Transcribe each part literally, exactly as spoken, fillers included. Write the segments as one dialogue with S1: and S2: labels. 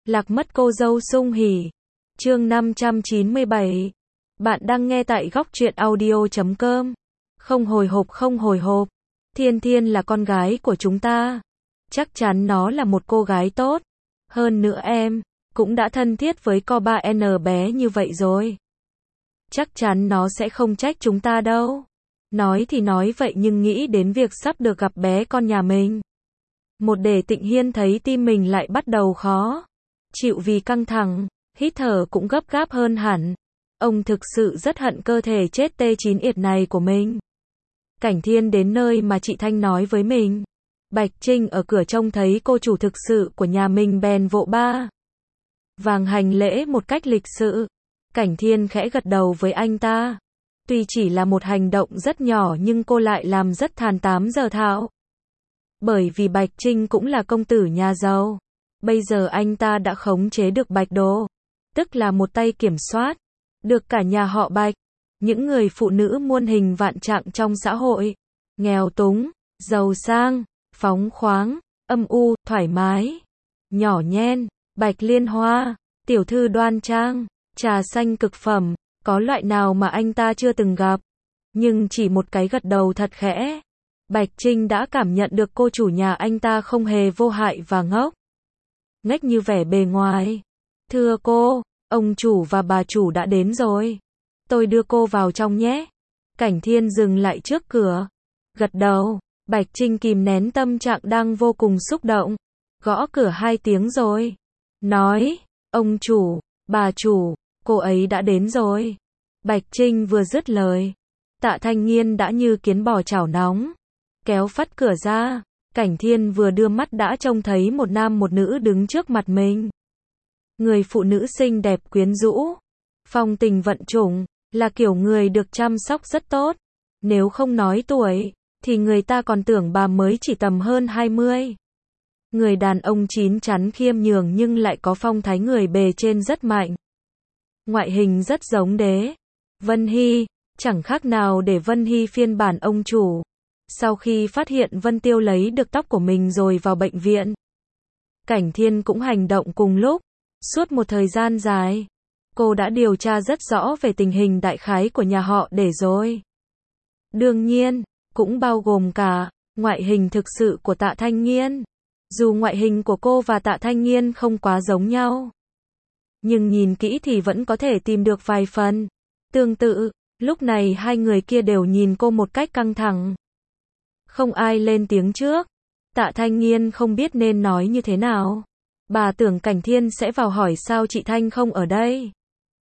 S1: Lạc mất cô dâu sung hỉ. Chương năm trăm chín mươi bảy. Bạn đang nghe tại góc truyện audio chấm com. Không hồi hộp không hồi hộp. Thiên Thiên là con gái của chúng ta. Chắc chắn nó là một cô gái tốt. Hơn nữa em cũng đã thân thiết với co ba en bé như vậy rồi. Chắc chắn nó sẽ không trách chúng ta đâu. Nói thì nói vậy nhưng nghĩ đến việc sắp được gặp bé con nhà mình. Một Đề Tịnh Hiên thấy tim mình lại bắt đầu khó chịu vì căng thẳng, hít thở cũng gấp gáp hơn hẳn. Ông thực sự rất hận cơ thể chết tê chín yệt này của mình. Cảnh Thiên đến nơi mà chị Thanh nói với mình. Bạch Trinh ở cửa trông thấy cô chủ thực sự của nhà mình bèn vội ba vàng hành lễ một cách lịch sự. Cảnh Thiên khẽ gật đầu với anh ta. Tuy chỉ là một hành động rất nhỏ nhưng cô lại làm rất thàn tám giờ thạo. Bởi vì Bạch Trinh cũng là công tử nhà giàu. Bây giờ anh ta đã khống chế được Bạch Đồ, tức là một tay kiểm soát được cả nhà họ Bạch. Những người phụ nữ muôn hình vạn trạng trong xã hội, nghèo túng, giàu sang, phóng khoáng, âm u, thoải mái, nhỏ nhen, Bạch Liên Hoa, tiểu thư đoan trang, trà xanh cực phẩm, có loại nào mà anh ta chưa từng gặp. Nhưng chỉ một cái gật đầu thật khẽ, Bạch Trinh đã cảm nhận được cô chủ nhà anh ta không hề vô hại và ngốc nghếch như vẻ bề ngoài. Thưa cô, ông chủ và bà chủ đã đến rồi. Tôi đưa cô vào trong nhé. Cảnh Thiên dừng lại trước cửa, gật đầu. Bạch Trinh kìm nén tâm trạng đang vô cùng xúc động, gõ cửa hai tiếng rồi, nói, ông chủ, bà chủ, cô ấy đã đến rồi. Bạch Trinh vừa dứt lời, Tạ Thanh Nghiên đã như kiến bò chảo nóng, kéo phắt cửa ra. Cảnh Thiên vừa đưa mắt đã trông thấy một nam một nữ đứng trước mặt mình. Người phụ nữ xinh đẹp quyến rũ, phong tình vận chủng, là kiểu người được chăm sóc rất tốt. Nếu không nói tuổi, thì người ta còn tưởng bà mới chỉ tầm hơn hai mươi. Người đàn ông chín chắn khiêm nhường nhưng lại có phong thái người bề trên rất mạnh. Ngoại hình rất giống Đế Vân Hy, chẳng khác nào để Vân Hy phiên bản ông chủ. Sau khi phát hiện Vân Tiêu lấy được tóc của mình rồi vào bệnh viện, Cảnh Thiên cũng hành động cùng lúc. Suốt một thời gian dài, cô đã điều tra rất rõ về tình hình đại khái của nhà họ Để rồi. Đương nhiên, cũng bao gồm cả ngoại hình thực sự của Tạ Thanh Nghiên. Dù ngoại hình của cô và Tạ Thanh Nghiên không quá giống nhau, nhưng nhìn kỹ thì vẫn có thể tìm được vài phần tương tự. Lúc này hai người kia đều nhìn cô một cách căng thẳng. Không ai lên tiếng trước. Tạ Thanh Nghiên không biết nên nói như thế nào. Bà tưởng Cảnh Thiên sẽ vào hỏi sao chị Thanh không ở đây.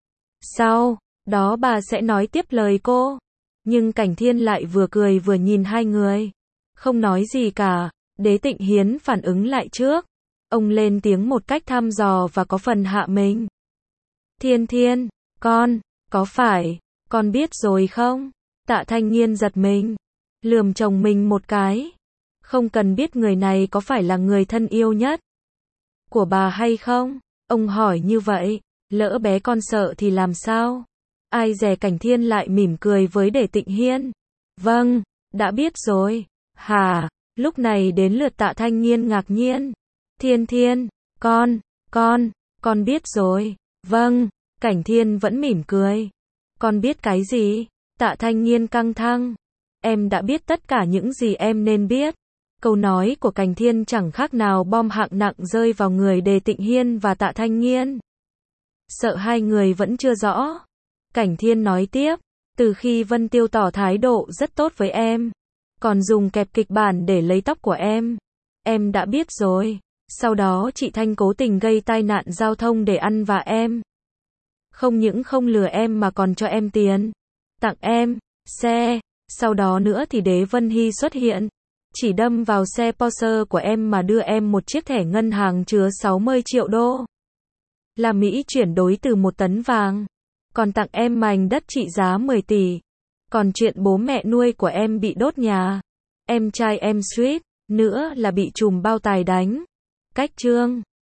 S1: Sau đó bà sẽ nói tiếp lời cô. Nhưng Cảnh Thiên lại vừa cười vừa nhìn hai người, không nói gì cả. Đế Tịnh Hiến phản ứng lại trước. Ông lên tiếng một cách thăm dò và có phần hạ mình. Thiên Thiên, con, có phải, con biết rồi không? Tạ Thanh Nghiên giật mình, lườm chồng mình một cái. Không cần biết người này có phải là người thân yêu nhất của bà hay không? Ông hỏi như vậy, lỡ bé con sợ thì làm sao? Ai dè Cảnh Thiên lại mỉm cười với Đề Tịnh Hiên. Vâng, đã biết rồi. Hả? Lúc này đến lượt Tạ Thanh Nghiên ngạc nhiên. Thiên Thiên, con, con, con biết rồi. Vâng, Cảnh Thiên vẫn mỉm cười. Con biết cái gì? Tạ Thanh Nghiên căng thẳng. Em đã biết tất cả những gì em nên biết. Câu nói của Cảnh Thiên chẳng khác nào bom hạng nặng rơi vào người Đề Tịnh Hiên và Tạ Thanh Nghiên. Sợ hai người vẫn chưa rõ. Cảnh Thiên nói tiếp, từ khi Vân Tiêu tỏ thái độ rất tốt với em, còn dùng kẹp kịch bản để lấy tóc của em, em đã biết rồi. Sau đó chị Thanh cố tình gây tai nạn giao thông để ăn vạ em. Không những không lừa em mà còn cho em tiền, tặng em xe. Sau đó nữa thì Đế Vân Hy xuất hiện, chỉ đâm vào xe Porsche của em mà đưa em một chiếc thẻ ngân hàng chứa sáu mươi triệu đô là Mỹ chuyển đổi từ một tấn vàng. Còn tặng em mảnh đất trị giá mười tỷ. Còn chuyện bố mẹ nuôi của em bị đốt nhà, em trai em suýt nữa là bị trùm bao tài đánh. Cách chương